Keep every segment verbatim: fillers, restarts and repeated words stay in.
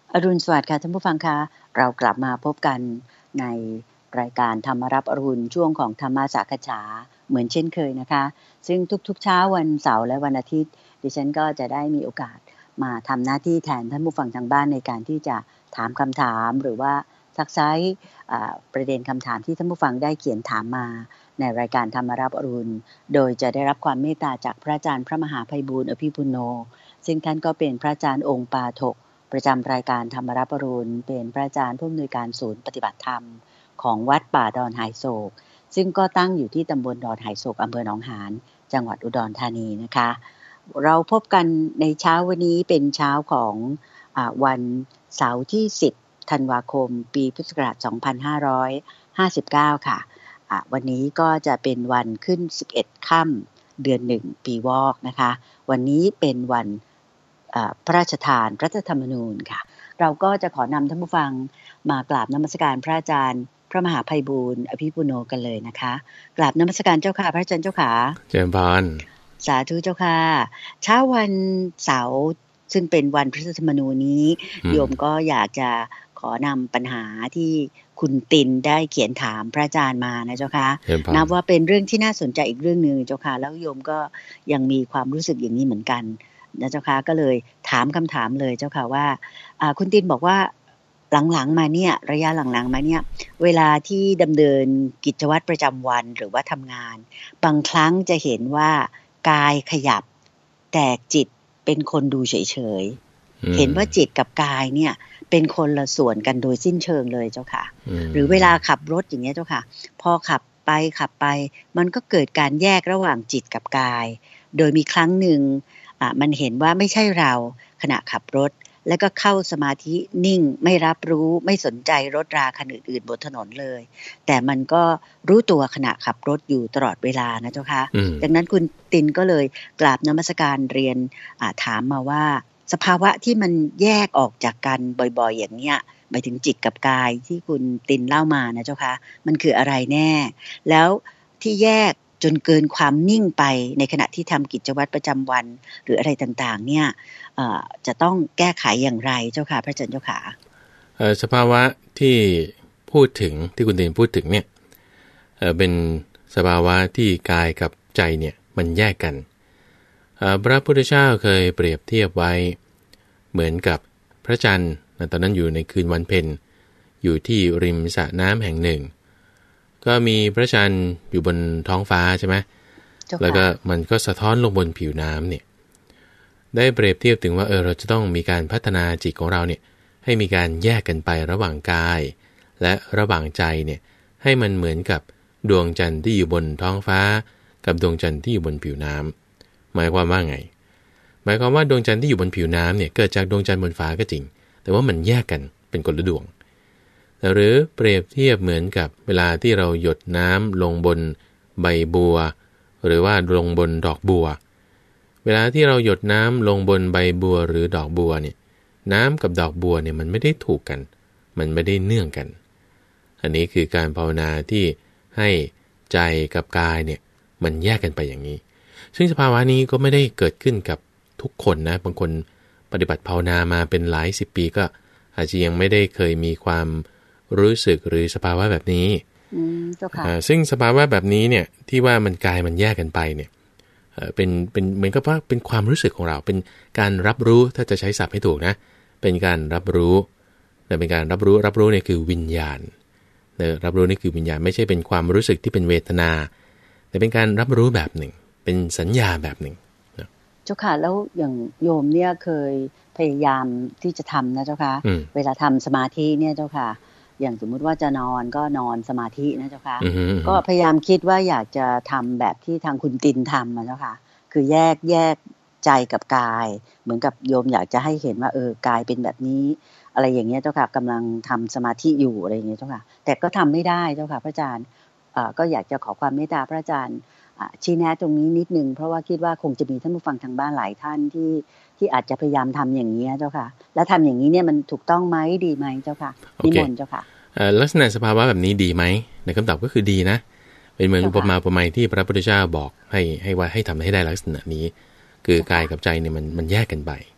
อรุณสวัสดิ์ค่ะท่านผู้ฟังคะเรากลับมาพบกันในรายการธรรมรับอรุณช่วงของธรรมสักฉาเหมือนเช่นเคยนะคะซึ่งทุกๆเช้าวันเสาร์และวันอาทิตย์ดิฉันก็จะได้มีโอกาสมาทำหน้าที่แทนท่านผู้ฟังทางบ้านในการที่จะถามคำถามหรือว่าซักไซ้ประเด็นคำถามที่ท่านผู้ฟังได้เขียนถามมาในรายการธรรมรับอรุณโดยจะได้รับความเมตตาจากพระอาจารย์พระมหาไพบูลย์อภิปุโนซึ่งท่านก็เป็นพระอาจารย์องค์ปาฐกประจำรายการธรรมรับอรุณเป็นพระอาจารย์ผู้อำนวยการศูนย์ปฏิบัติธรรมของวัดป่าดอนหายโศกซึ่งก็ตั้งอยู่ที่ตำบลดอนหายโศกอำเภอหนองหานจังหวัดอุดรธานีนะคะเราพบกันในเช้าวันนี้เป็นเช้าของอ่าวันเสาร์ที่สิบธันวาคมปีพุทธศักราชสองพันห้าร้อยห้าสิบเก้าค่ะอ่าวันนี้ก็จะเป็นวันขึ้นสิบเอ็ดค่ำเดือนหนึ่งปีวอกนะคะวันนี้เป็นวันพระราชทานรัฐธรรมนูญค่ะเราก็จะขอนำท่านผู้ฟังมากราบนมัสการพระอาจารย์พระมหาไพบูลย์อภิปุโนกันเลยนะคะกราบนมัสการเจ้าค่ะพระอาจารย์เจ้าค่ะเจริญพรสาธุเจ้าค่ะเช้าวันเสาร์ซึ่งเป็นวันรัฐธรรมนูญนี้โยมก็อยากจะขอนำปัญหาที่คุณตินได้เขียนถามพระอาจารย์มานะเจ้าค่ะนับว่าเป็นเรื่องที่น่าสนใจอีกเรื่องนึงเจ้าค่ะแล้วโยมก็ยังมีความรู้สึกอย่างนี้เหมือนกันนะเจ้าค่ะก็เลยถามคำถามเลยเจ้าค่ะว่าคุณตินบอกว่าหลังๆมาเนี่ยระยะหลังๆมาเนี่ยเวลาที่ดำเนินกิจวัตรประจำวันหรือว่าทำงานบางครั้งจะเห็นว่ากายขยับแต่จิตเป็นคนดูเฉยๆเห็นว่าจิตกับกายเนี่ยเป็นคนละส่วนกันโดยสิ้นเชิงเลยเจ้าค่ะหรือเวลาขับรถอย่างเงี้ยเจ้าค่ะพอขับไปขับไปมันก็เกิดการแยกระหว่างจิตกับกายโดยมีครั้งหนึ่งอ่ะมันเห็นว่าไม่ใช่เราขณะขับรถแล้วก็เข้าสมาธินิ่งไม่รับรู้ไม่สนใจรถราคันอื่นๆบนถนนเลยแต่มันก็รู้ตัวขณะขับรถอยู่ตลอดเวลานะเจ้าค่ะดังนั้นคุณตินก็เลยกราบนมัสการเรียนถามมาว่าสภาวะที่มันแยกออกจากกันบ่อยๆอย่างเนี้ยหมายถึงจิตกับกายที่คุณตินเล่ามานะเจ้าค่ะมันคืออะไรแน่แล้วที่แยกจนเกินความนิ่งไปในขณะที่ทำกิจวัตรประจำวันหรืออะไรต่างๆเนี่ยจะต้องแก้ไขอย่างไรเจ้าค่ะพระอาจารย์เจ้าค่ะสภาวะที่พูดถึงที่คุณตินพูดถึงเนี่ยเป็นสภาวะที่กายกับใจเนี่ยมันแยกกันพระพุทธเจ้าเคยเปรียบเทียบไว้เหมือนกับพระจันทร์ตอนนั้นอยู่ในคืนวันเพ็ญอยู่ที่ริมสระน้ำแห่งหนึ่งก็มีพระจันทร์อยู่บนท้องฟ้าใช่ไหมแล้วก็มันก็สะท้อนลงบนผิวน้ำเนี่ยได้เปรียบเทียบถึงว่าเออเราจะต้องมีการพัฒนาจิตของเราเนี่ยให้มีการแยกกันไประหว่างกายและระหว่างใจเนี่ยให้มันเหมือนกับดวงจันทร์ที่อยู่บนท้องฟ้ากับดวงจันทร์ที่อยู่บนผิวน้ำหมายความว่าไงหมายความว่าดวงจันทร์ที่อยู่บนผิวน้ำเนี่ยเกิดจากดวงจันทร์บนฟ้าก็จริงแต่ว่ามันแยกกันเป็นคนละดวงหรือเปรียบเทียบเหมือนกับเวลาที่เราหยดน้ำลงบนใบบัวหรือว่าลงบนดอกบัวเวลาที่เราหยดน้ำลงบนใบบัวหรือดอกบัวเนี่ยน้ำกับดอกบัวเนี่ยมันไม่ได้ถูกกันมันไม่ได้เนื่องกันอันนี้คือการภาวนาที่ให้ใจกับกายเนี่ยมันแยกกันไปอย่างนี้ซึ่งสภาวะนี้ก็ไม่ได้เกิดขึ้นกับทุกคนนะบางคนปฏิบัติภาวนามาเป็นหลายสิบปีก็อาจจะยังไม่ได้เคยมีความรู้สึกหรือสภาวะแบบนี้ซึ่งสภาวะแบบนี้เนี่ยที่ว่ามันกายมันแยกกันไปเนี่ยเป็นเป็นเหมือนกับว่าเป็นความรู้สึกของเราเป็นการรับรู้ถ้าจะใช้ศัพท์ให้ถูกนะเป็นการรับรู้แต่เป็นการรับรู้รับรู้เนี่ยคือวิญญาณเนี่ยรับรู้นี่คือวิญญาณไม่ใช่เป็นความรู้สึกที่เป็นเวทนาแต่เป็นการรับรู้แบบหนึ่งเป็นสัญญาแบบหนึ่งเจ้าค่ะแล้วอย่างโยมเนี่ยเคยพยายามที่จะทำนะเจ้าค่ะเวลาทำสมาธิเนี่ยเจ้าค่ะอย่างสมมุติว่าจะนอนก็นอนสมาธินะเจ้าค่ะก็พยายามคิดว่าอยากจะทำแบบที่ทางคุณตินทำนะเจ้าค่ะคือแยกแยกใจกับกายเหมือนกับโยมอยากจะให้เห็นว่าเออกายเป็นแบบนี้อะไรอย่างเงี้ยเจ้าค่ะกำลังทำสมาธิอยู่อะไรอย่างเงี้ยเจ้าค่ะแต่ก็ทำไม่ได้เจ้าค่ะพระอาจารย์ก็อยากจะขอความเมตตาพระอาจารย์ชี้แนะตรงนี้นิดนึงเพราะว่าคิดว่าคงจะมีท่านผู้ฟังทางบ้านหลายท่านที่ที่อาจจะพยายามทำอย่างนี้เจ้าค่ะแล้วทำอย่างนี้เนี่ยมันถูกต้องไหมดีไหมเจ้าค่ะนิมนต์เจ้าค่ะลักษณะสภาวะแบบนี้ดีไหมในคำตอบก็คือดีนะเป็นเหมือนอุปมาอุปไมยที่พระพุทธเจ้าบอกให้ให้ว่าให้ทำให้ได้ลักษณะนี้คือกายกับใจเนี่ยมันมันแยกกันไป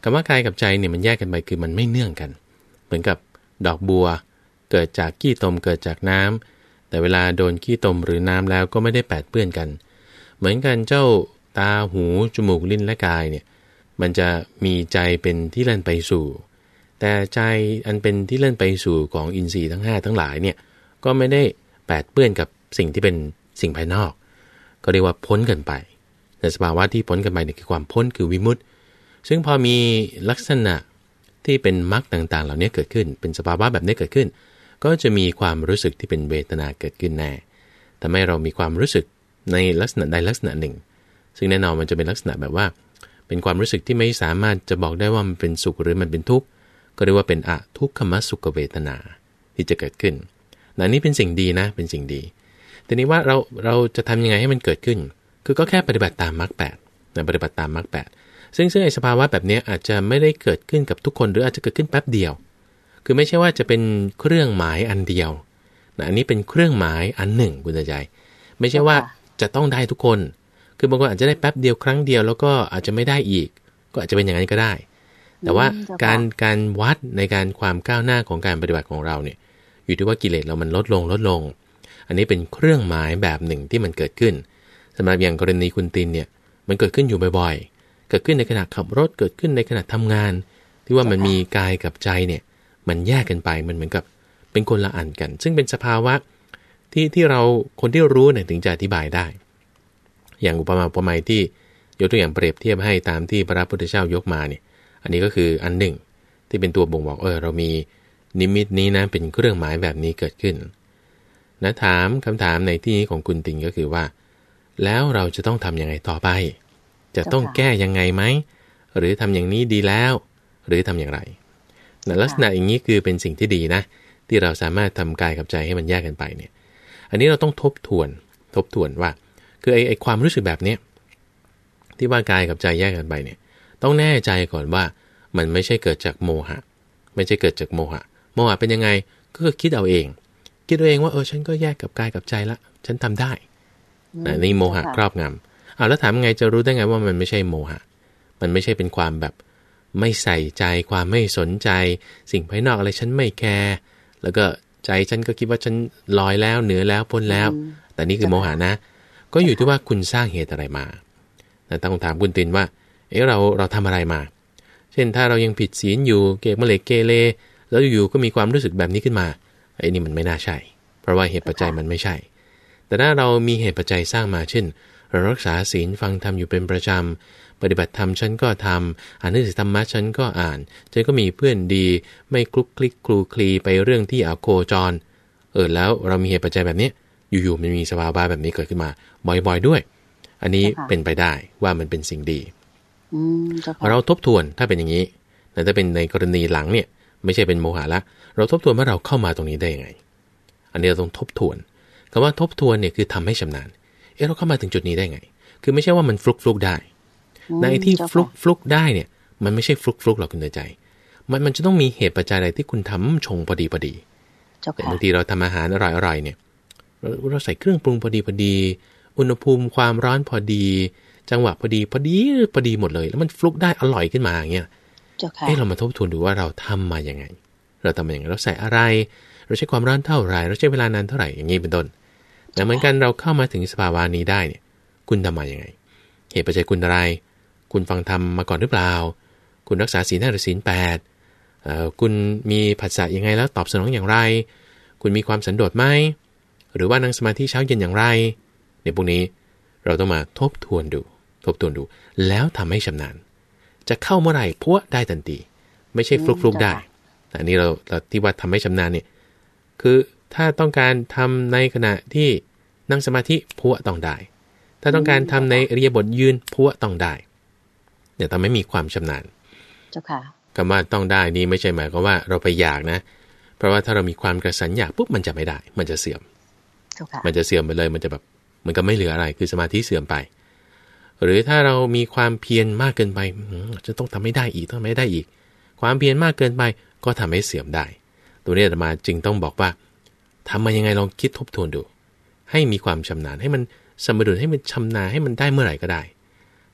คำว่ากายกับใจเนี่ยมันแยกกันไปคือมันไม่เนื่องกันเหมือนกับดอกบัวเกิดจากขี้ตมเกิดจากน้ำแต่เวลาโดนขี้ตมหรือน้ำแล้วก็ไม่ได้แปดเปื้อนกันเหมือนกันเจ้าตาหูจมูกลิ้นและกายเนี่ยมันจะมีใจเป็นที่เล่นไปสู่แต่ใจอันเป็นที่เล่นไปสู่ของอินทรีย์ทั้งห้าทั้งหลายเนี่ยก็ไม่ได้แปดเปื้อนกับสิ่งที่เป็นสิ่งภายนอกก็เรียกว่าพ้นกันไปในสภาวะที่พ้นกันไปเนี่ยคือความพ้นคือวิมุตติซึ่งพอมีลักษณะที่เป็นมรรคต่างๆเหล่านี้เกิดขึ้นเป็นสภาวะแบบนี้เกิดขึ้นก็จะมีความรู้สึกที่เป็นเวทนาเกิดขึ้นแน่ทำให้เรามีความรู้สึกในลักษณะใดลักษณะหนึ่งซึ่งแน่นอนมันจะเป็นลักษณะแบบว่าเป็นความรู้สึกที่ไม่สามารถจะบอกได้ว่ามันเป็นสุขหรือมันเป็นทุกข์ก็เรียกว่าเป็นอทุกขมสุขเวทนาที่จะเกิดขึ้นนั่นนี่เป็นสิ่งดีนะเป็นสิ่งดีทีนี้ว่าเราเราจะทำยังไงให้มันเกิดขึ้นคือก็แค่ปฏิบัติตามมรรคแปดนะปฏิบัติตามมรรคแปดซึ่งซึ่งไอ้สภาวะแบบนี้อาจจะไม่ได้เกิดขึ้นกับทุกคนหรืออาจจะเกิดขึ้นแป๊บเดียวคือไม่ใช่ว่าจะเป็นเครื่องหมายอันเดียวนะอันนี้เป็นเครื่องหมายอันหนึ่งคุณใจไม่ใช่ว่าจะต้องได้ทุกคนคือบางคนอาจจะได้แป๊บเดียวครั้งเดียวแล้วก็อาจจะไม่ได้อีกก็อาจจะเป็นอย่างนั้นก็ได้แต่ว่าการการวัดในการความก้าวหน้าของการปฏิบัติของเราเนี่ยอยู่ที่ว่ากิเลสเรามันลดลงลดลงอันนี้เป็นเครื่องหมายแบบหนึ่งที่มันเกิดขึ้นสำหรับอย่างกรณีคุณตินเนี่ยมันเกิดขึ้นอยู่บ่อยๆเกิดขึ้นในขณะขับรถเกิดขึ้นในขณะทำงานที่ว่ามันมีกายกับใจเนี่ยมันแยกกันไปมันเหมือนกับเป็นคนละอันกันซึ่งเป็นสภาวะที่ที่เราคนที่รู้เนี่ยถึงจะอธิบายได้อย่างอุปมาอุปไมยที่ยกตัวอย่างเปรียบเทียบให้ตามที่พระพุทธเจ้ายกมาเนี่ยอันนี้ก็คืออันหนึ่งที่เป็นตัวบ่งบอกเออเรามีนิมิตนี้นะเป็นเครื่องหมายแบบนี้เกิดขึ้นนะถามคำถามในที่นี้ของคุณติงก็คือว่าแล้วเราจะต้องทำยังไงต่อไปจะต้องแก้ยังไงไหมหรือทำอย่างนี้ดีแล้วหรือทำอย่างไรนะลักษณะอย่างนี้คือเป็นสิ่งที่ดีนะที่เราสามารถทำกายกับใจให้มันแยกกันไปเนี่ยอันนี้เราต้องทบทวนทบทวนว่าคือไอ้ไอ้ความรู้สึกแบบเนี้ยที่ว่ากายกับใจแยกกันไปเนี่ยต้องแน่ใจก่อนว่ามันไม่ใช่เกิดจากโมหะไม่ใช่เกิดจากโมหะโมหะเป็นยังไงก็คือคิดเอาเองคิดเอาเองว่าเออฉันก็แยกกับกายกับใจละฉันทำได้นะนี่โมหะครอบงำอ้าวแล้วถามไงจะรู้ได้ไงว่ามันไม่ใช่โมหะมันไม่ใช่เป็นความแบบไม่ใส่ใจความไม่สนใจสิ่งภายนอกอะไรฉันไม่แคร์แล้วก็ใจฉันก็คิดว่าฉันลอยแล้วเหนือแล้วพ้นแล้วแต่นี่คือโมหะนะก็อยู่ที่ว่าคุณสร้างเหตุอะไรมาแต่ตั้งถามคุณตินว่าเอ๊ะเราเราทำอะไรมาเช่นถ้าเรายังผิดศีลอยู่เกเรเกเรแล้วอยู่ก็มีความรู้สึกแบบนี้ขึ้นมาไอ้นี่มันไม่น่าใช่เพราะว่าเหตุปัจจัยมันไม่ใช่แต่ถ้าเรามีเหตุปัจจัยสร้างมาเช่นเรารักษาศีลฟังธรรมอยู่เป็นประจำปฏิบัติธรรมฉันก็ทำอ่านหนังสือธรรมะฉันก็อ่านฉันก็มีเพื่อนดีไม่คลุกคลิกคลูคลีไปเรื่องที่อโคจรเออแล้วเรามีเหตุปัจจัยแบบนี้อยู่ๆมันมีสภาวะแบบนี้เกิดขึ้นมาบ่อยๆด้วยอันนี้เป็นไปได้ว่ามันเป็นสิ่งดีเราทบทวนถ้าเป็นอย่างนี้แต่ถ้าเป็นในกรณีหลังเนี่ยไม่ใช่เป็นโมหะละเราทบทวนว่าเราเข้ามาตรงนี้ได้ยังไงอันนี้เราต้องทบทวนคำว่าทบทวนเนี่ยคือทำให้ชำนาญเอ๊ะเราเข้ามาถึงจุดนี้ได้ไงคือไม่ใช่ว่ามันฟลุกฟลุกได้ในที่ฟลุกฟลุกได้เนี่ยมันไม่ใช่ฟลุกฟลุกหรอกคุณใจมันมันจะต้องมีเหตุปัจจัยอะไรที่คุณทำชงพอดีพอดีแต่บางทีเราทำอาหารอร่อยๆเนี่ยเราใส่เครื่องปรุงพอดีพอดีอุณหภูมิความร้อนพอดีจังหวะพอดีพอดีพอดีหมดเลยแล้วมันฟลุกได้อร่อยขึ้นมาอย่างเงี้ยเอ๊ะเรามาทบทวนดูว่าเราทำมาอย่างไงเราทำมาอย่างไรเราใส่อะไรเราใช้ความร้อนเท่าไหร่เราใช้เวลานานเท่าไหร่อย่างนี้เป็นต้นแต่เหมือนกันเราเข้ามาถึงสภาวะนี้ได้เนี่ยคุณทำมาอย่างไงเหตุปัจจัยคุณอะไรคุณฟังธรรมมาก่อนหรือเปล่าคุณรักษาศีลห้าหรือศีลแปดเอ่อคุณมีผัสสะยังไงแล้วตอบสนองอย่างไรคุณมีความสันโดษไหมหรือว่านั่งสมาธิเช้าเย็นอย่างไรในพวกนี้เราต้องมาทบทวนดูทบทวนดูแล้วทำให้ชำนาญจะเข้าเมื่อไหร่พัวได้ทันทีไม่ใช่ฟลุกฟลุกได้อันนี้เราเราที่ว่าทำให้ชำนาญเนี่ยคือถ้าต้องการทำในขณะที่นั่งสมาธิพัวต้องได้ถ้าต้องการทำในอิริยาบถยืนพัวต้องได้เดี๋ยวทำให้มีความชำนาญเจ้าค่ะคำว่าต้องได้นี่ไม่ใช่หมายความว่าเราไปอยากนะเพราะว่าถ้าเรามีความกระสันอยากปุ๊บมันจะไม่ได้มันจะเสื่อมมันจะเสื่อมไปเลยมันจะแบบมันก็ไม่เหลืออะไรคือสมาธิเสื่อมไปหรือถ้าเรามีความเพียรมากเกินไปจะต้องทำให้ได้อีกต้องไม่ได้อีกความเพียรมากเกินไปก็ทำให้เสื่อมได้ตัวนี้อาตมาจึงต้องบอกว่าทำมายังไงลองคิดทบทวนดูให้มีความชำนาญให้มันสมดุลให้มันชำนาญให้มันได้เมื่อไหร่ก็ได้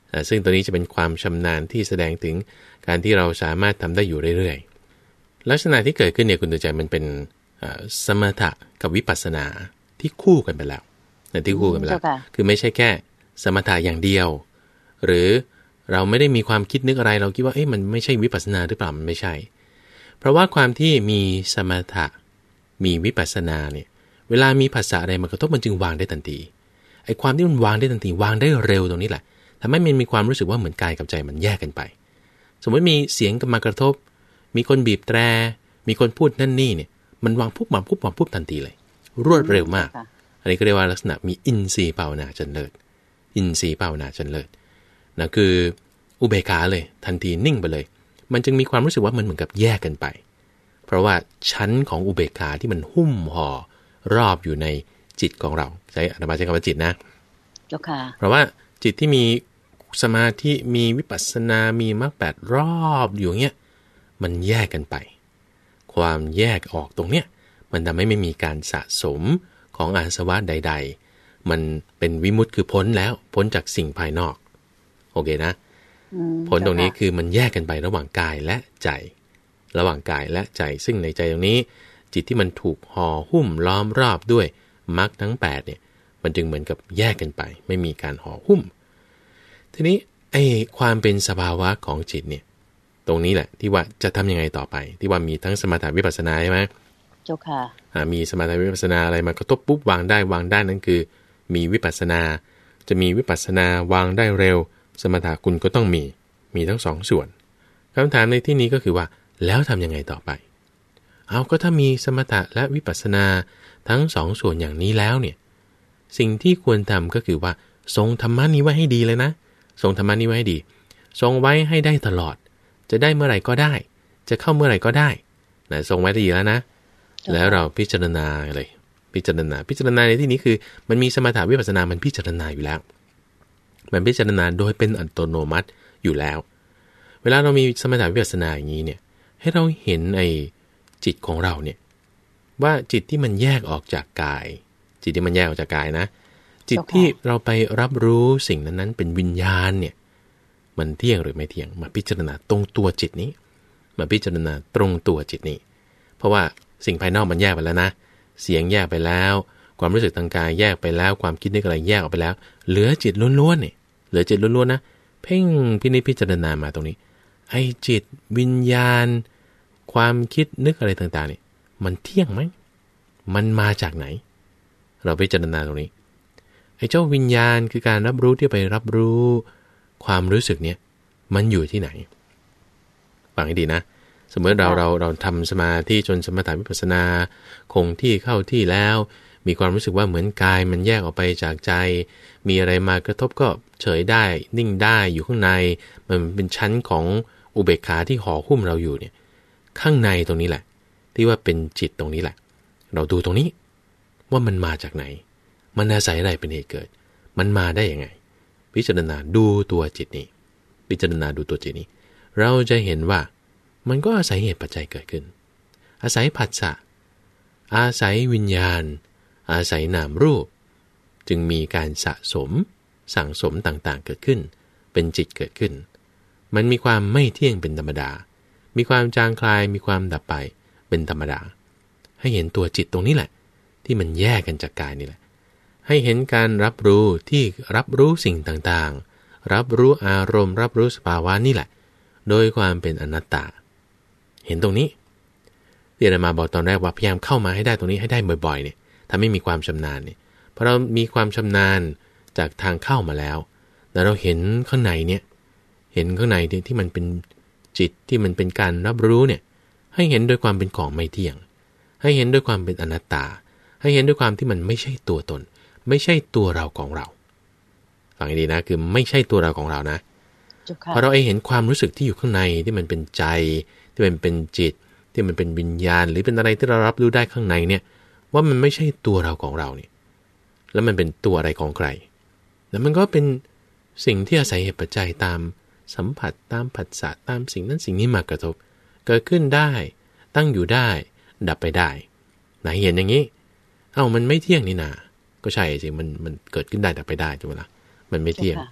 ซึ่งตัวนี้จะเป็นความชำนาญที่แสดงถึงการที่เราสามารถทำได้อยู่เรื่อยๆลักษณะที่เกิดขึ้นเนี่ยคุณตัวใจมันเป็นสมถะกับวิปัสสนาที่คู่กันไปแล้วที่คู่กันไปแล้วคือไม่ใช่แค่สมถะอย่างเดียวหรือเราไม่ได้มีความคิดนึกอะไรเราคิดว่าเอ๊ะมันไม่ใช่วิปัสสนาหรือเปล่ามันไม่ใช่เพราะว่าความที่มีสมถะมีวิปัสสนาเนี่ยเวลามีภาษาอะไรมากระทบมันจึงวางได้ทันทีไอ้ความที่มันวางได้ทันทีวางได้เร็วตรงนี้แหละทำให้มันมีความรู้สึกว่าเหมือนกายกับใจมันแยกกันไปสมมติมีเสียงมากระทบมีคนบีบแตรมีคนพูดนั่นนี่เนี่ยมันวางปุ๊บมาปุ๊บมาปุ๊บทันทีเลยรวดเร็วมากอันนี้ก็เรียกว่าลักษณะมีอินทรีย์ภาวนาจนเลิศอินทรีย์ภาวนาจนเลิศนะคืออุเบกขาเลยทันทีนิ่งไปเลยมันจึงมีความรู้สึกว่ามันเหมือนกับแยกกันไปเพราะว่าชั้นของอุเบกขาที่มันหุ้มห่อรอบอยู่ในจิตของเราใช้อาตมาใช้คำว่าจิตนะเจ้าค่ะเพราะว่าจิตที่มีสมาธิมีวิปัสสนามีมรรคแปดรอบอยู่เงี้ยมันแยกกันไปความแยกออกตรงเนี้ยมันทำให้ไม่มีการสะสมของอาสวะใดๆมันเป็นวิมุตติคือพ้นแล้วพ้นจากสิ่งภายนอกโอเคนะพ้นตรงนี้คือมันแยกกันไประหว่างกายและใจระหว่างกายและใจซึ่งในใจตรงนี้จิตที่มันถูกห่อหุ้มล้อมรอบด้วยมรรคทั้งแปดเนี่ยมันจึงเหมือนกับแยกกันไปไม่มีการห่อหุ้มทีนี้ไอ้ความเป็นสภาวะของจิตเนี่ยตรงนี้แหละที่ว่าจะทำยังไงต่อไปที่ว่ามีทั้งสมถะวิปัสสนาใช่ไหมเจ้าค่ะมีสมถะวิปัสสนาอะไรมากระทบปุ๊บวางได้วางได้นั่นคือมีวิปัสสนาจะมีวิปัสสนาวางได้เร็วสมถะคุณก็ต้องมีมีทั้งสองส่วนคำถามในที่นี้ก็คือว่าแล้วทำยังไงต่อไปเอาก็ถ้ามีสมถะและวิปัสสนาทั้งสองส่วนอย่างนี้แล้วเนี่ยสิ่งที่ควรทำก็คือว่าทรงธรรมะนี้ไว้ให้ดีเลยนะทรงธรรมะนี้ไว้ให้ดีทรงไว้ให้ได้ตลอดจะได้เมื่อไหร่ก็ได้จะเข้าเมื่อไหร่ก็ได้นะทรงไว้ดีแล้วนะแล้วเราพิจารณาเลยพิจารณาพิจารณาในที่นี้คือมันมีสมถะวิปัสสนามันพิจารณาอยู่แล้วมันพิจารณาโดยเป็นอัตโนมัติอยู่แล้วเวลาเรามีสมถะวิปัสสนาอย่างนี้เนี่ยให้เราเห็นไอ้จิตของเราเนี่ยว่าจิตที่มันแยกออกจากกายจิตที่มันแยกออกจากกายนะจิตที่เราไปรับรู้สิ่งนั้นๆเป็นวิญญาณเนี่ยมันเที่ยงหรือไม่เที่ยงมาพิจารณาตรงตัวจิตนี้มาพิจารณาตรงตัวจิตนี้เพราะว่าสิ่งภายนอกมันแยกไปแล้วนะเสียงแยกไปแล้วความรู้สึกทางกายแยกไปแล้วความคิดนึกอะไรแยกออกไปแล้วเหลือจิตล้วนๆเนี่ยเหลือจิตล้วนๆนะเพ่งพินิจพิจารณามาตรงนี้ไอ้จิตวิญญาณความคิดนึกอะไรต่างๆเนี่ยมันเที่ยงไหมมันมาจากไหนเราพิจารณาตรงนี้ไอ้เจ้าวิญญาณคือการรับรู้ที่ไปรับรู้ความรู้สึกเนี่ยมันอยู่ที่ไหนฟังให้ดีนะสมมติเราเราเราทำสมาธิจนสมถะวิปัสสนาคงที่เข้าที่แล้วมีความรู้สึกว่าเหมือนกายมันแยกออกไปจากใจมีอะไรมากระทบก็เฉยได้นิ่งได้อยู่ข้างในมันเป็นชั้นของอุเบกขาที่ห่อหุ้มเราอยู่เนี่ยข้างในตรงนี้แหละที่ว่าเป็นจิตตรงนี้แหละเราดูตรงนี้ว่ามันมาจากไหนมันอาศัยอะไรเป็นเหตุเกิดมันมาได้ยังไงพิจารณาดูตัวจิตนี้พิจารณาดูตัวจิตนี้เราจะเห็นว่ามันก็อาศัยเหตุปัจจัยเกิดขึ้นอาศัยผัสสะอาศัยวิญญาณอาศัยนามรูปจึงมีการสะสมสั่งสมต่างๆเกิดขึ้นเป็นจิตเกิดขึ้นมันมีความไม่เที่ยงเป็นธรรมดามีความจางคลายมีความดับไปเป็นธรรมดาให้เห็นตัวจิตตรงนี้แหละที่มันแยกกันจากกายนี่แหละให้เห็นการรับรู้ที่รับรู้สิ่งต่างๆรับรู้อารมณ์รับรู้สภาวะนี่แหละโดยความเป็นอนัตตาเห็นตรงนี้ที่อาจารย์มาบอกตอนแรกว่าพยายามเข้ามาให้ได้ตรงนี้ให้ได้บ่อยๆเนี่ยถ้าไม่มีความชำนาญเนี่ยพอเรามีความชำนาญจากทางเข้ามาแล้วแล้วเราเห็นข้างในเนี่ยเห็นข้างในที่มันเป็นจิตที่มันเป็นการรับรู้เนี่ยให้เห็นด้วยความเป็นของไม่เที่ยงให้เห็นด้วยความเป็นอนัตตาให้เห็นด้วยความที่มันไม่ใช่ตัวตนไม่ใช่ตัวเราของเราฟังให้ดีนะคือไม่ใช่ตัวเราของเรานะพอเราเห็นความรู้สึกที่อยู่ข้างในที่มันเป็นใจที่มันเป็นจิตที่มันเป็นวิญญาณหรือเป็นอะไรที่เรารับรู้ได้ข้างในเนี่ยว่ามันไม่ใช่ตัวเราของเราเนี่ยแล้วมันเป็นตัวอะไรของใครแล้วมันก็เป็นสิ่งที่อาศัยเหตุปัจจัยตามสัมผัสตามผัสสะตามสิ่งนั้นสิ่งนี้มากระทบเกิดขึ้นได้ตั้งอยู่ได้ดับไปได้ไหนเห็นอย่างนี้เอ้ามันไม่เที่ยงนี่นาก็ใช่สิมันมันเกิดขึ้นได้ดับไปได้ถูกไหมล่ะมันไม่เที่ยง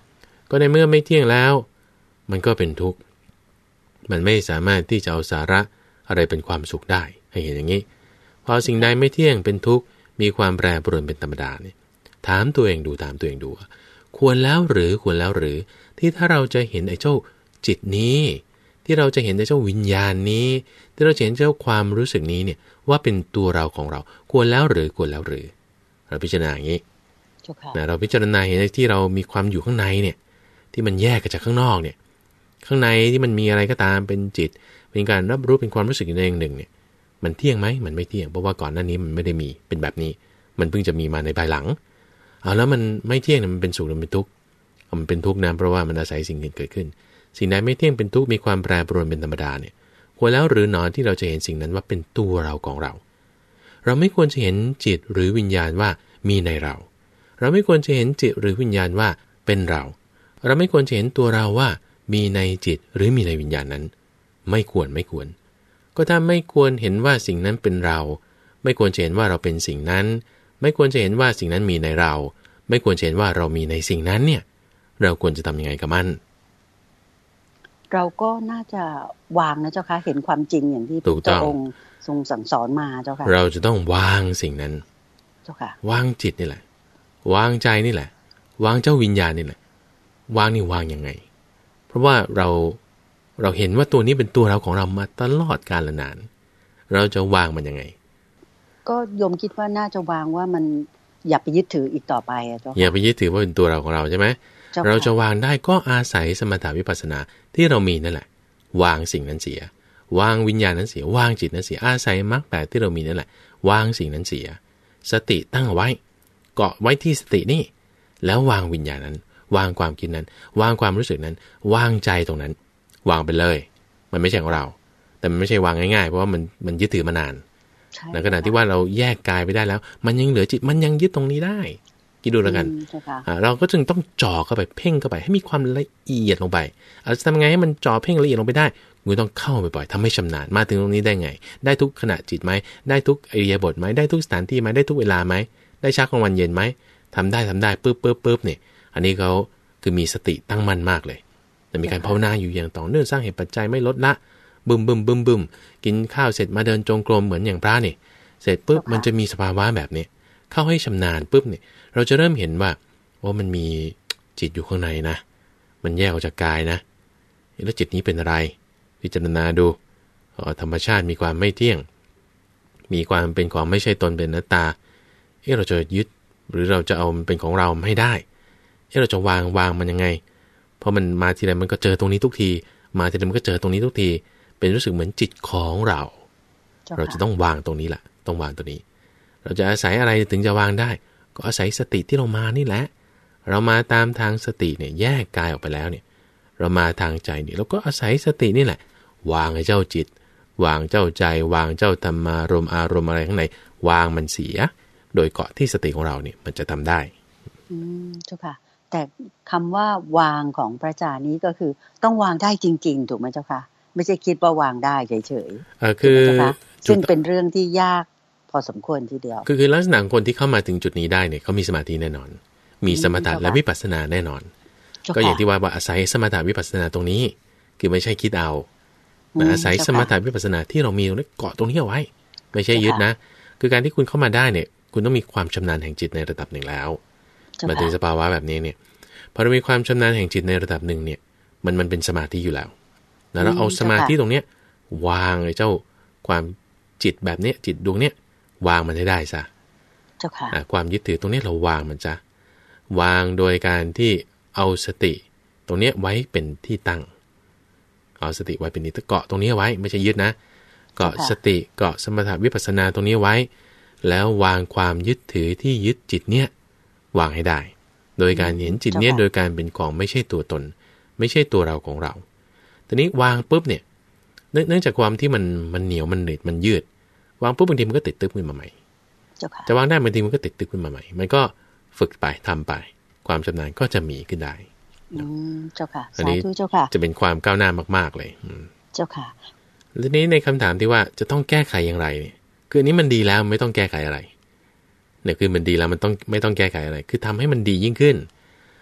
ก็ในเมื่อไม่เที่ยงแล้วมันก็เป็นทุกข์มันไม่สามารถที่จะเอาสาระอะไรเป็นความสุขได้ให้เห็นอย่างนี้พอสิ่งใดไม่เที่ยงเป็นทุกข์มีความแปรปรวนเป็นธรรมดาเนี่ยถามตัวเองดูถามตัวเองดูควรแล้วหรือควรแล้วหรือที่ถ้าเราจะเห็นไอ้เจ้าจิตนี้ที่เราจะเห็นไอ้เจ้าวิญญาณนี้ที่เราจะเห็นเจ้าความรู้สึกนี้เนี่ยว่าเป็นตัวเราของเราควรแล้วหรือควรแล้วหรือเราพิจารณาอย่างนี้นะเราพิจารณาเห็นที่เรามีความอยู่ข้างในเนี่ยที่มันแยกจากข้างนอกเนี่ยข้างในที่มันมีอะไรก็ตามเป็นจิตเป็นการรับรู้เป็นความรู้สึกอยู่ในอย่างหนึ่งเนี่ยมันเที่ยงไหมมันไม่เที่ยงเพราะว่าก่อนหน้านี้มันไม่ได้มีเป็นแบบนี้มันเพิ่งจะมีมาในภายหลังเอาแล้วมันไม่เที่ยงมันเป็นสุขหรือเป็นทุกข์มันเป็นทุกข์นะเพราะว่ามันอาศัยสิ่งอื่นเกิดขึ้นสิ่งใดไม่เที่ยงเป็นทุกข์มีความแปรปรวนเป็นธรรมดาเนี่ยควรแล้วหรือหนอที่เราจะเห็นสิ่งนั้นว่าเป็นตัวเราของเราเราไม่ควรจะเห็นจิตหรือวิญญาณว่ามีในเราเราไม่ควรจะเห็นจิตหรือวิญญาณว่าเป็นเราเราไม่ควรจะเห็นตัวเราว่ามีในจิตหรือมีในวิญญาณนั้นไม่ควรไม่ควรก็ถ้าไม่ควรเห็นว่าสิ่งนั้นเป็นเราไม่ควรจะเห็นว่าเราเป็นสิ่งนั้นไม่ควรจะเห็นว่าสิ่งนั้นมีในเราไม่ควรจะเห็นว่าเรามีในสิ่งนั้นเนี่ยเราควรจะทำยังไงกับมันเราก็น่าจะวางนะเจ้าค่ะเห็นความจริงอย่างที่พระองค์ทรงสั่งสอนมาเจ้าค่ะเราจะต้องวางสิ่งนั้นเจ้าค่ะวางจิตนี่แหละวางใจนี่แหละวางเจ้าวิญญาณนี่แหละวางนี่วางยังไงเพราะว่าเราเราเห็นว่าตัวนี้เป็นตัวเราของเรามาตลอดกาลนานเราจะวางมันยังไงก็โยมคิดว่าน่าจะวางว่ามันอย่าไปยึดถืออีกต่อไปอ่ะเจ้าอย่าไปยึดถือว่าเป็นตัวเราของเราใช่ไหมเราจะวางได้ก็อาศัยสมถะวิปัสสนาที่เรามีนั่นแหละวางสิ่งนั้นเสียวางวิญญาณนั้นเสียวางจิตนั้นเสียอาศัยมรรคแปดที่เรามีนั่นแหละวางสิ่งนั้นเสียสติตั้งเอาไว้เกาะไว้ที่สตินี่แล้ววางวิญญาณนั้นวางความคิดนั้นวางความรู้สึกนั้นวางใจตรงนั้นวางไปเลยมันไม่ใช่ของเราแต่มันไม่ใช่วางง่ายๆเพราะว่ามันมันยึดถือมานานในขณะที่ว่าเราแยกกายไปได้แล้วมันยังเหลือจิตมันยังยึดตรงนี้ได้คิดดูแล้วกันเราก็จึงต้องจ่อเข้าไปเพ่งเข้าไปให้มีความละเอียดลงไปเราจะทำไงให้มันจ่อเพ่งละเอียดลงไปได้คุณต้องเข้าไปบ่อยทำให้ชำนาญมาถึงตรงนี้ได้ไงได้ทุกขณะจิตไหมได้ทุกอิริยาบถไหมได้ทุกสถานที่ไหมได้ทุกเวลาไหมได้เช้ากลางวันเย็นไหมทำได้ทำได้ปึ๊บปึ๊บปึ๊บเนี่ยอันนี้เขาคือมีสติตั้งมั่นมากเลยแต่มีการภาวนาอยู่อย่างต่อเนื่องสร้างเหตุปัจจัยไม่ลดละบึมบึมบึมบึมกินข้าวเสร็จมาเดินจงกรมเหมือนอย่างพระนี่เสร็จปึ๊บมันจะมีสภาวะแบบนี้เข้าให้ชำนาญปึ๊บเนี่ยเราจะเริ่มเห็นว่าว่ามันมีจิตอยู่ข้างในนะมันแยกออกจากกายนะแล้วจิตนี้เป็นอะไรพิจารณาดูธรรมชาติมีความไม่เที่ยงมีความเป็นของไม่ใช่ตนเป็นอนัตตาเอ๊ะเราจะยึดหรือเราจะเอามันเป็นของเราไม่ได้เอ๊ะเราจะวางวางมันยังไงเพราะมันมาทีไรมันก็เจอตรงนี้ทุกทีมาทีไรมันก็เจอตรงนี้ทุกทีเป็นรู้สึกเหมือนจิตของเราเราจะต้องวางตรงนี้แหละต้องวางตัวนี้เราจะอาศัยอะไรถึงจะวางได้ก็อาศัยสติที่เรามานี่แหละเรามาตามทางสติเนี่ยแยกกายออกไปแล้วเนี่ยเรามาทางใจเนี่ยเราก็อาศัยสตินี่แหละวางไอ้เจ้าจิตวางเจ้าใจวางเจ้าธรรมารมอารมณ์อะไรข้างในวางมันเสียโดยเกาะที่สติของเราเนี่ยมันจะทำได้อืมเจ้าค่ะแต่คำว่าวางของพระอาจารย์นี้ก็คือต้องวางได้จริงๆถูกไหมเจ้าค่ะไม่ใช่คิดว่าวางได้เฉยๆเออคือซึ่งเป็นเรื่องที่ยากพอสมควรทีเดียวคือคือลักษณะคนที่เข้ามาถึงจุดนี้ได้เนี่ยเขามีสมาธิแน่นอนมีสมถะและวิปัสสนาแน่นอนก็อย่างที่ว่าว่าอาศัยสมถะวิปัสสนาตรงนี้คือไม่ใช่คิดเอาอาศัยสมถะวิปัสสนาที่เรามีตรงนี้เกาะตรงนี้เอาไว้ไม่ใช่ยึดนะคือการที่คุณเข้ามาได้เนี่ยคุณต้องมีความชำนาญแห่งจิตในระดับหนึ่งแล้วมาถึงสภาวะแบบนี้เนี่ยพอเรามีความชำนาญแห่งจิตในระดับหนึ่งเนี่ยมันมันเป็นสมาธิอยู่แล้วแล้วเราเอาสมาธิตรงเนี้ยวางไอ้เจ้าความจิตแบบนี้จิตดวงเนี้ยวางมันให้ได้ซะเจ้าค่ะความยึดถือตรงนี้เราวางมันซะวางโดยการที่เอาสติตรงนี้ไว้เป็นที่ตั้งเอาสติไว้เป็นที่เกาะตรงนี้ไว้ไม่ใช่ยึดนะเกาะสติเกาะสมถะวิปัสสนาตรงนี้ไว้แล้ววางความยึดถือที่ยึดจิตเนี่ยวางให้ได้โดยการเห็นจิตเนี่ยโดยการเป็นของไม่ใช่ตัวตนไม่ใช่ตัวเราของเราทีนี้วางปุ๊บเนี่ยเนื่องจากความที่มันมันเหนียวมันหนืดมันยืดวางปุ๊บบางทีมันก็ติดตึ๊บขึ้นมาใหม่จะวางได้บางทีมันก็ติดตึ๊บขึ้นมาใหม่มันก็ฝึกไปทำไปความชำนาญก็จะมีขึ้นได้อืมเจ้าค่ะสาธุเจ้าค่ะจะเป็นความก้าวหน้ามากๆเลยเจ้าค่ะทีนี้ในคำถามที่ว่าจะต้องแก้ไขอย่างไรเนี่ยคืออันนี้มันดีแล้วไม่ต้องแก้ไขอะไรเนี่ยคือมันดีแล้วมันต้องไม่ต้องแก้ไขอะไรคือทำให้มันดียิ่งขึ้น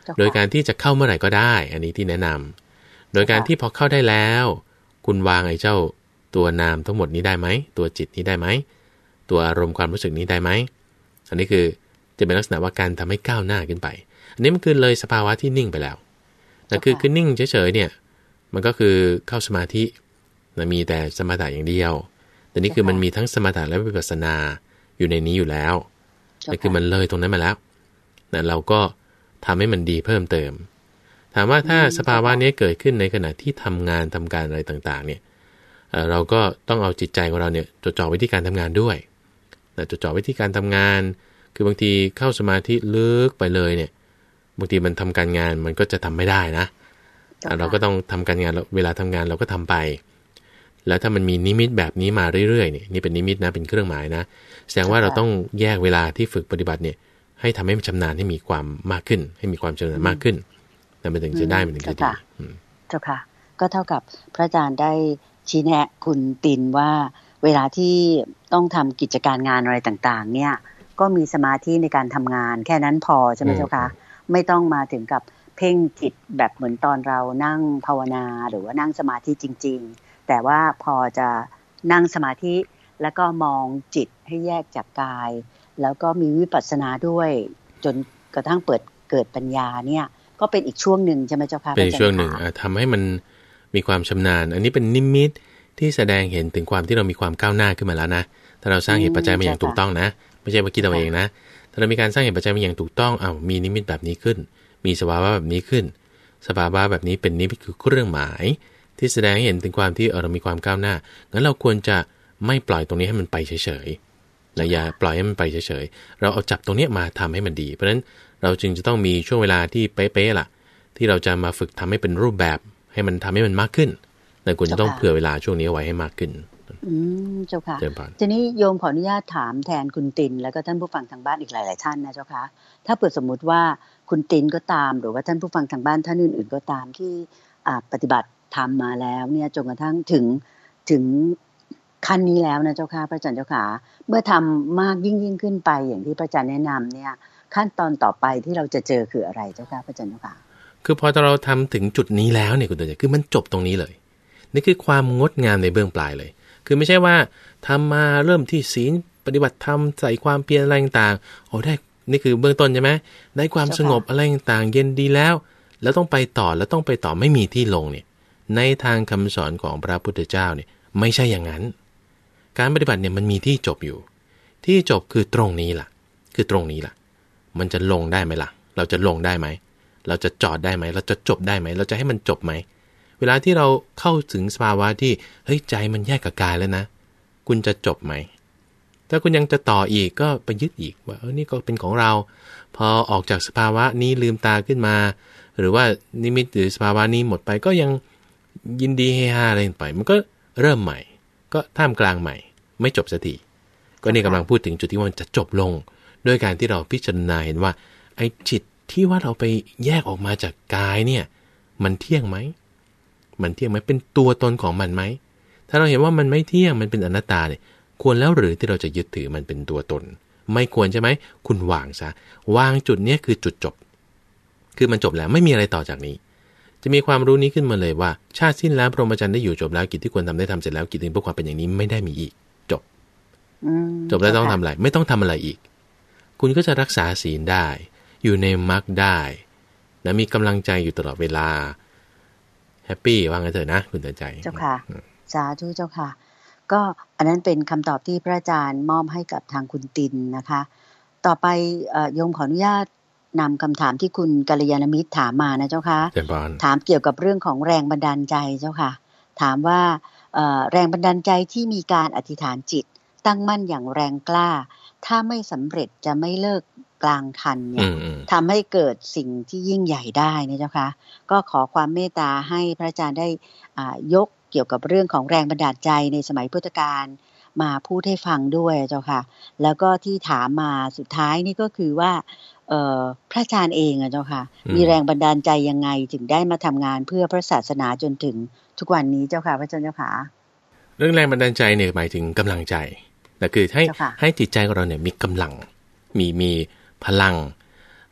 โดยการที่จะเข้าเมื่อไหร่ก็ได้อันนี้ที่แนะนำโดยการที่พอเข้าได้แล้วคุณวางไอ้เจ้าตัวนามทั้งหมดนี้ได้ไหมตัวจิตนี้ได้ไหมตัวอารมณ์ความรู้สึกนี้ได้ไหมอันนี้คือจะเป็นลักษณะว่าการทำให้ก้าวหน้าขึ้นไปอันนี้มันคือเลยสภาวะที่นิ่งไปแล้วแต่คือคือนิ่งเฉยๆเนี่ยมันก็คือเข้าสมาธินะมีแต่สมถะอย่างเดียวแต่นี่คือมันมีทั้งสมถะและวิปัสสนาอยู่ในนี้อยู่แล้วแต่คือมันเลยตรงนั้นมาแล้วแต่เราก็ทำให้มันดีเพิ่มเติมถามว่าถ้าสภาวะนี้เกิดขึ้นในขณะที่ทำงานทำการอะไรต่างๆเนี่ยเราก็ต้องเอาจิตใจของเราเนี่ยจดจ่อไว้ที่การทำงานด้วยจดจ่อไว้ที่การทำงานคือบางทีเข้าสมาธิลึกไปเลยเนี่ยบางทีมันทำการงานมันก็จะทำไม่ได้นะเราก็ต้องทำการงานเวลาทำงานเราก็ทำไปแล้วถ้ามันมีนิมิตแบบนี้มาเรื่อยๆเนี่ยนี่เป็นนิมิตนะเป็นเครื่องหมายนะแสดงว่าเราต้องแยกเวลาที่ฝึกปฏิบัติเนี่ยให้ทำให้มันชำนาญให้มีความมากขึ้นให้มีความชำนาญมากขึ้นแต่มันถึงจะได้มันถึงจะดีเจ้าค่ะก็เท่ากับพระอาจารย์ได้ชี้แนะคุณตินว่าเวลาที่ต้องทำกิจการงานอะไรต่างๆเนี่ยก็มีสมาธิในการทำงานแค่นั้นพอใช่ไหมเจ้าค่ะไม่ต้องมาถึงกับเพ่งจิตแบบเหมือนตอนเรานั่งภาวนาหรือว่านั่งสมาธิจริงๆแต่ว่าพอจะนั่งสมาธิแล้วก็มองจิตให้แยกจากกายแล้วก็มีวิปัสสนาด้วยจนกระทั่งเปิดเกิดปัญญาเนี่ยก็เป็นอีกช่วงหนึ่งใช่ไหมเจ้าค่ะเป็นช่วงหนึ่งทำให้มันมีความชำนาญอันนี้เป็นนิมิตที่แสดงเห็นถึงความที่เรามีความก้าวหน้าขึ้นมาแล้วนะถ้าเราสร้างเหตุปัจจัยมาอย่างถูกต้องนะไม่ใช่ว่าคิดเอาเองนะถ้าเรามีการสร้างเหตุปัจจัยมาอย่างถูกต้องอ้าวมีนิมิตแบบนี้ขึ้นมีสภาวะแบบนี้ขึ้นสภาวะแบบนี้เป็นนิมิตคือเครื่องหมายที่แสดงให้เห็นถึงความที่เรามีความก้าวหน้างั้นเราควรจะไม่ปล่อยตรงนี้ให้มันไปเฉยๆนะอย่าปล่อยให้มันไปเฉยๆเราเอาจับตรงนี้มาทำให้มันดีเพราะฉะนั้นเราจึงจะต้องมีช่วงเวลาที่เป๊ะๆล่ะที่เราจะมาฝึกทำให้เป็นรูปแบบให้มันทำให้มันมากขึ้นแต่ควรจะต้องเผื่อเวลาช่วงนี้ไว้ให้มากขึ้นอืมเจ้าค่ะทีนี้โยมขออนุญาตถามแทนคุณตินแล้วก็ท่านผู้ฟังทางบ้านอีกหลายๆท่านนะเจ้าค่ะถ้าเปิดสมมุติว่าคุณตินก็ตามหรือว่าท่านผู้ฟังทางบ้านท่านอื่นๆก็ตามที่ปฏิบัติทำมาแล้วเนี่ยจนกระทั่งถึงถึงขั้นนี้แล้วนะเจ้าค่ะพระอาจารย์เจ้าค่ะเมื่อทำมากยิ่งยิ่งขึ้นไปอย่างที่พระอาจารย์แนะนำเนี่ยขั้นตอนต่อไปที่เราจะเจอคืออะไรเจ้าค่ะพระอาจารย์เจ้าค่ะคือพอเราทำถึงจุดนี้แล้วเนี่ยคุณตัวใหญ่คือมันจบตรงนี้เลยนี่คือความงดงามในเบื้องปลายเลยคือไม่ใช่ว่าทำมาเริ่มที่ศีลปฏิบัติธรรมใส่ความเพียรอะไรต่างๆโอ้ได้นี่คือเบื้องต้นใช่ไหมได้ความสงบอะไรต่างๆเย็นดีแล้วแล้วต้องไปต่อแล้วต้องไปต่อไม่มีที่ลงเนี่ยในทางคำสอนของพระพุทธเจ้าเนี่ยไม่ใช่อย่างนั้นการปฏิบัติเนี่ยมันมีที่จบอยู่ที่จบคือตรงนี้ล่ะคือตรงนี้ล่ะมันจะลงได้ไหมล่ะเราจะลงได้ไหมเราจะจอดได้ไหมเราจะจบได้ไหมเราจะให้มันจบไหมเวลาที่เราเข้าถึงสภาวะที่เฮ้ยใจมันแยกกับกายแล้วนะคุณจะจบไหมถ้าคุณยังจะต่ออีกก็ไปยึดอีกว่าเออนี่ก็เป็นของเราพอออกจากสภาวะนี้ลืมตาขึ้นมาหรือว่านิมิตหรือสภาวะนี้หมดไปก็ยังยินดีเฮฮาอะไรไปมันก็เริ่มใหม่ก็ท่ามกลางใหม่ไม่จบสักทีก็นี่กำลังพูดถึงจุดที่มันจะจบลงด้วยการที่เราพิจารณาเห็นว่าไอ้จิตที่ว่าเราไปแยกออกมาจากกายเนี่ยมันเที่ยงไหมมันเที่ยงไหมเป็นตัวตนของมันไหมถ้าเราเห็นว่ามันไม่เที่ยงมันเป็นอนัตตาเนี่ยควรแล้วหรือที่เราจะยึดถือมันเป็นตัวตนไม่ควรใช่ไหมคุณวางซะวางจุดนี้คือจุดจบคือมันจบแล้วไม่มีอะไรต่อจากนี้จะมีความรู้นี้ขึ้นมาเลยว่าชาติสิ้นแล้วพรหมจรรย์ได้อยู่จบแล้วกิจที่ควรทำได้ทำเสร็จแล้วกิจอื่นเพื่อความเป็นอย่างนี้ไม่ได้มีอีกจบจบแล้วต้องทำอะไรไม่ต้องทำอะไรอีกคุณก็จะรักษาศีลได้อยู่ในมรรคได้และมีกำลังใจอยู่ตลอดเวลาแฮปปี้ว่างั้นเถอะนะคุณเตือนใจเจ้าค่ะสาธุเจ้าค่ะก็อันนั้นเป็นคำตอบที่พระอาจารย์มอบให้กับทางคุณตินนะคะต่อไปโยมขออนุญาตนำคำถามที่คุณกัลยาณมิตรถามมานะเจ้าค่ะถามเกี่ยวกับเรื่องของแรงบันดาลใจเจ้าค่ะถามว่าแรงบันดาลใจที่มีการอธิษฐานจิตตั้งมั่นอย่างแรงกล้าถ้าไม่สำเร็จจะไม่เลิกกลางคันเนี่ยทำให้เกิดสิ่งที่ยิ่งใหญ่ได้นะเจ้าค่ะก็ขอความเมตตาให้พระอาจารย์ได้ยกเกี่ยวกับเรื่องของแรงบันดาลใจในสมัยพุทธกาลมาพูดให้ฟังด้วยเจ้าค่ะแล้วก็ที่ถามมาสุดท้ายนี่ก็คือว่าพระอาจารย์เองอะเจ้าค่ะมีแรงบันดาลใจยังไงถึงได้มาทำงานเพื่อพระศาสนาจนถึงทุกวันนี้เจ้าค่ะพระอาจารย์เจ้าค่ะเรื่องแรงบันดาลใจเนี่ยหมายถึงกำลังใจแต่คือให้ให้จิตใจของเราเนี่ยมีกำลังมีมีพลัง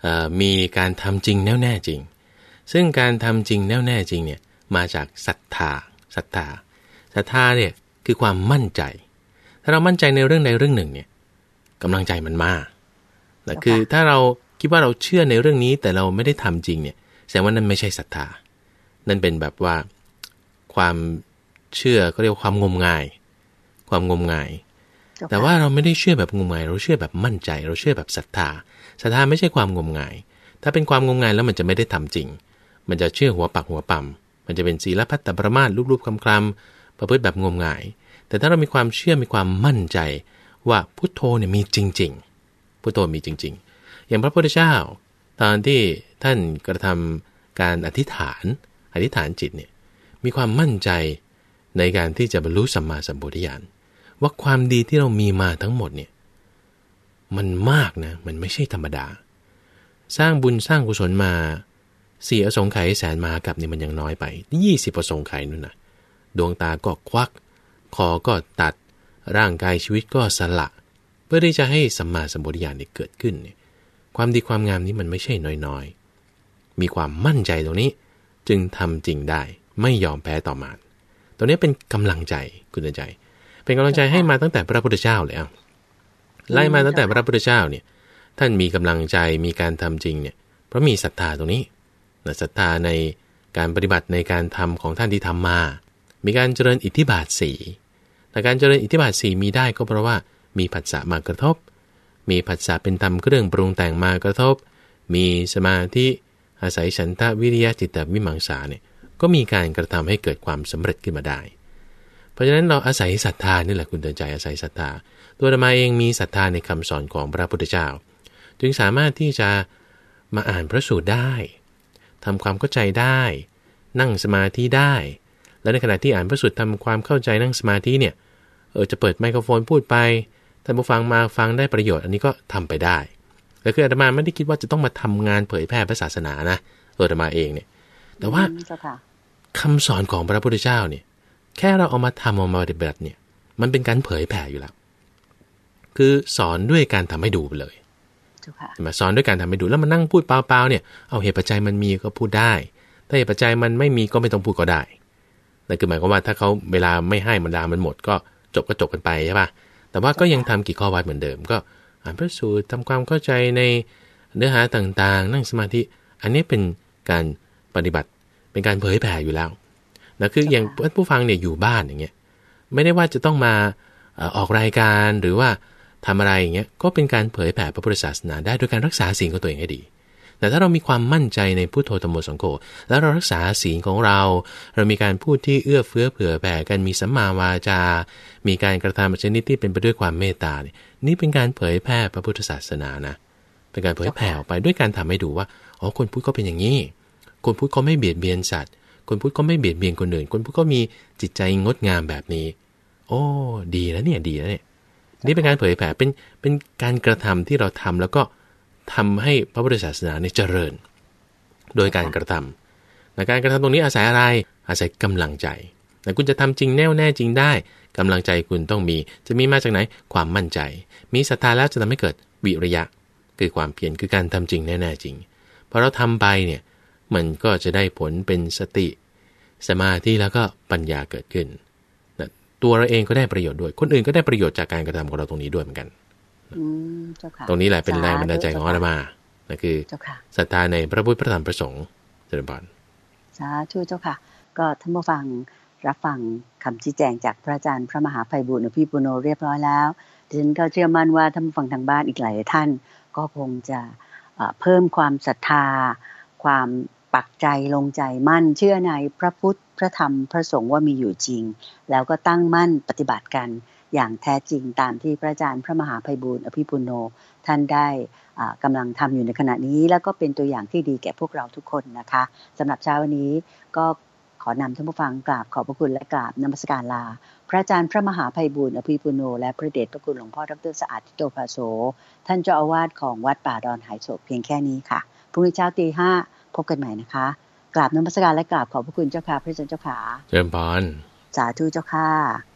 มีการทำจริงแน่วแน่จริงซึ่งการทำจริงแน่วแน่จริงเนี่ยมาจากศรัทธาศรัทธาศรัทธาเนี่ยคือความมั่นใจถ้าเรามั่นใจในเรื่องใดเรื่องหนึ่งเนี่ยกำลังใจมันมาแต่คือถ้าเราคิดว่าเราเชื่อในเรื่องนี้แต่เราไม่ได้ทำจริงเนี่ยแสดงว่านั่นไม่ใช่ศรัทธานั่นเป็นแบบว่าความเชื่อก็เรียกว่าความงมงายความงมงายแต่ว่าเราไม่ได้เชื่อแบบงมงายเราเชื่อแบบมั่นใจเราเชื่อแบบศรัทธาศรัทธาไม่ใช่ความงมงายถ้าเป็นความงมงายแล้วมันจะไม่ได้ทำจริงมันจะเชื่อหัวปักหัวปั๊มมันจะเป็นศีลพัตตประมาทรูปๆคำๆประพฤติแบบงมงายแต่ถ้าเรามีความเชื่อมีความมั่นใจว่าพุทโธเนี่ยมีจริงๆพุทโธมีจริงๆอย่างพระพุทธเจ้าตอนที่ท่านกระทำการอธิษฐานอธิษฐานจิตเนี่ยมีความมั่นใจในการที่จะบรรลุสัมมาสัมโพธิญาณว่าความดีที่เรามีมาทั้งหมดเนี่ยมันมากนะมันไม่ใช่ธรรมดาสร้างบุญสร้างกุศลมาสี่อสงไขยแสนมหากาพย์นี่มันยังน้อยไปยี่สิบอสงไขยนู่นนะดวงตาก็ควักคอก็ตัดร่างกายชีวิตก็สละเพื่อที่จะให้สัมมาสัมโพธิญาณเกิดขึ้นเนี่ยความดีความงามนี้มันไม่ใช่น้อยๆมีความมั่นใจตรงนี้จึงทำจริงได้ไม่ยอมแพ้ต่อมารตัวนี้เป็นกำลังใจคุณใจเป็นกำลังใจให้มาตั้งแต่พระพุทธเจ้าเลยอ่ะไล่มาตั้งแต่พระพุทธเจ้าเนี่ยท่านมีกำลังใจมีการทำจริงเนี่ยเพราะมีศรัทธาตรงนี้ศรัทธาในการปฏิบัติในการทำของท่านที่ทำมามีการเจริญอิทธิบาทสี่แต่การเจริญอิทธิบาทสี่มีได้ก็เพราะว่ามีผัสสะมากระทบมีผัสสะเป็นธรรมเครื่องปรุงแต่งมากระทบมีสมาธิอาศัยฉันทะวิริยะจิตตวิมังสาเนี่ยก็มีการกระทำให้เกิดความสำเร็จขึ้นมาได้เพราะฉะนั้นเราอาศัยศรัทธานี่แหละคุณเตือนใจอาศัยศรัทธาตัวอาตมาเองมีศรัทธาในคำสอนของพระพุทธเจ้าจึงสามารถที่จะมาอ่านพระสูตรได้ทำความเข้าใจได้นั่งสมาธิได้และในขณะที่อ่านพระสูตรทำความเข้าใจนั่งสมาธิเนี่ยเออจะเปิดไมโครโฟนพูดไปท่านผู้ฟังมาฟังได้ประโยชน์อันนี้ก็ทำไปได้และคืออาตมาไม่ได้คิดว่าจะต้องมาทำงานเผยแพร่พระศาสนานะตัวอาตมาเองเนี่ยแต่ว่าคำสอนของพระพุทธเจ้าเนี่ยแค่เราเอามาทำเอามาปฏิบัติเนี่ยมันเป็นการเผยแผ่อยู่แล้วคือสอนด้วยการทำให้ดูไปเลยมาสอนด้วยการทำให้ดูแล้วมานั่งพูดเปล่าๆเนี่ยเอาเหตุปัจจัยมันมีก็พูดได้ถ้าเหตุปัจจัยมันไม่มีก็ไม่ต้องพูดก็ได้นั่นคือหมายความว่าถ้าเขาเวลาไม่ให้มันดามันหมดก็จบก็จบกันไปใช่ป่ะแต่ว่าก็ยังทำกี่ข้อวัดเหมือนเดิมก็อ่านพระสูตรทำความเข้าใจในเนื้อหาต่างๆนั่งสมาธิอันนี้เป็นการปฏิบัติเป็นการเผยแผ่อยู่แล้วนะคืออย่างผู้ฟังเนี่ยอยู่บ้านอย่างเงี้ยไม่ได้ว่าจะต้องมาออกรายการหรือว่าทำอะไรอย่างเงี้ยก็เป็นการเผยแผ่พระพุทธศาสนาได้โดยการรักษาศีลของตัวเองให้ดีแต่ถ้าเรามีความมั่นใจในพุทโธธัมโมสังโฆแล้วเรารักษาศีลของเราเรามีการพูดที่เอื้อเฟื้อเผื่อแผ่กันมีสัมมาวาจามีการกระทำชนิดที่เป็นไปด้วยความเมตตาเนี่ยนี่เป็นการเผยแผ่พระพุทธศาสนานะเป็นการเผยแผ่ออกไปด้วยการทำให้ดูว่าอ๋อคนพุทธก็เป็นอย่างนี้คนพุทธเขาไม่เบียดเบียนสัตว์คนพุทธก็ไม่เบียดเบียนคนอื่นคนพุทธก็มีจิตใจงดงามแบบนี้โอ้ดีแล้วเนี่ยดีแล้วเนี่ยนี่เป็นการเผยแผ่เป็นเป็นการกระทำที่เราทำแล้วก็ทำให้พระพุทธศาสนาเนี่ยเจริญโดยการกระทำและการกระทำตรงนี้อาศัยอะไรอาศัยกำลังใจแต่คุณจะทำจริงแน่วแน่จริงได้กำลังใจคุณต้องมีจะมีมาจากไหนความมั่นใจมีศรัทธาแล้วจะทำให้เกิดวิริยะคือความเพียรคือการทำจริงแน่ๆจริงพอเราทำไปเนี่ยมันก็จะได้ผลเป็นสติสมาธิแล้วก็ปัญญาเกิดขึ้นตัวเราเองก็ได้ประโยชน์ด้วยคนอื่นก็ได้ประโยชน์จากการกระทำของเราตรงนี้ด้วยเหมือนกันตรงนี้แหละเป็นแรงบันดาลใจของอาตมานั่นคือศรัทธาในพระพุทธพระธรรมพระสงฆ์เจริญพรสาธุเจ้าค่ะก็ท่านผู้ฟังรับฟังคำชี้แจงจากพระอาจารย์พระมหาไพบูลย์อภิปุโนเรียบร้อยแล้วดิฉันก็เชื่อมั่นว่าท่านผู้ฟังทางบ้านอีกหลายท่านก็คงจะเพิ่มความศรัทธาความปักใจลงใจมั่นเชื่อในพระพุทธพระธรรมพระสงฆ์ว่ามีอยู่จริงแล้วก็ตั้งมั่นปฏิบัติกันอย่างแท้จริงตามที่พระอาจารย์พระมหาไพบูลย์อภิปุโนท่านได้กำลังทำอยู่ในขณะนี้แล้วก็เป็นตัวอย่างที่ดีแก่พวกเราทุกคนนะคะสำหรับเช้าวันนี้ก็ขอนำท่านผู้ฟังกราบขอบพระคุณและกราบนมัสการลาพระอาจารย์พระมหาไพบูลย์อภิปุโนและพระเดชพระคุณหลวงพ่อดร.สะอาดทิโตภาโสท่านเจ้าอาวาสของวัดป่าดอนหายโศกเพียงแค่นี้ค่ะพรุ่งนี้เช้าตีห้าพบกันใหม่นะคะกราบนมัสการและกราบขอบพระคุณเจ้าค่ะพระอาจารย์เจ้าค่ะเจริญพรสาธุเจ้าค่ะ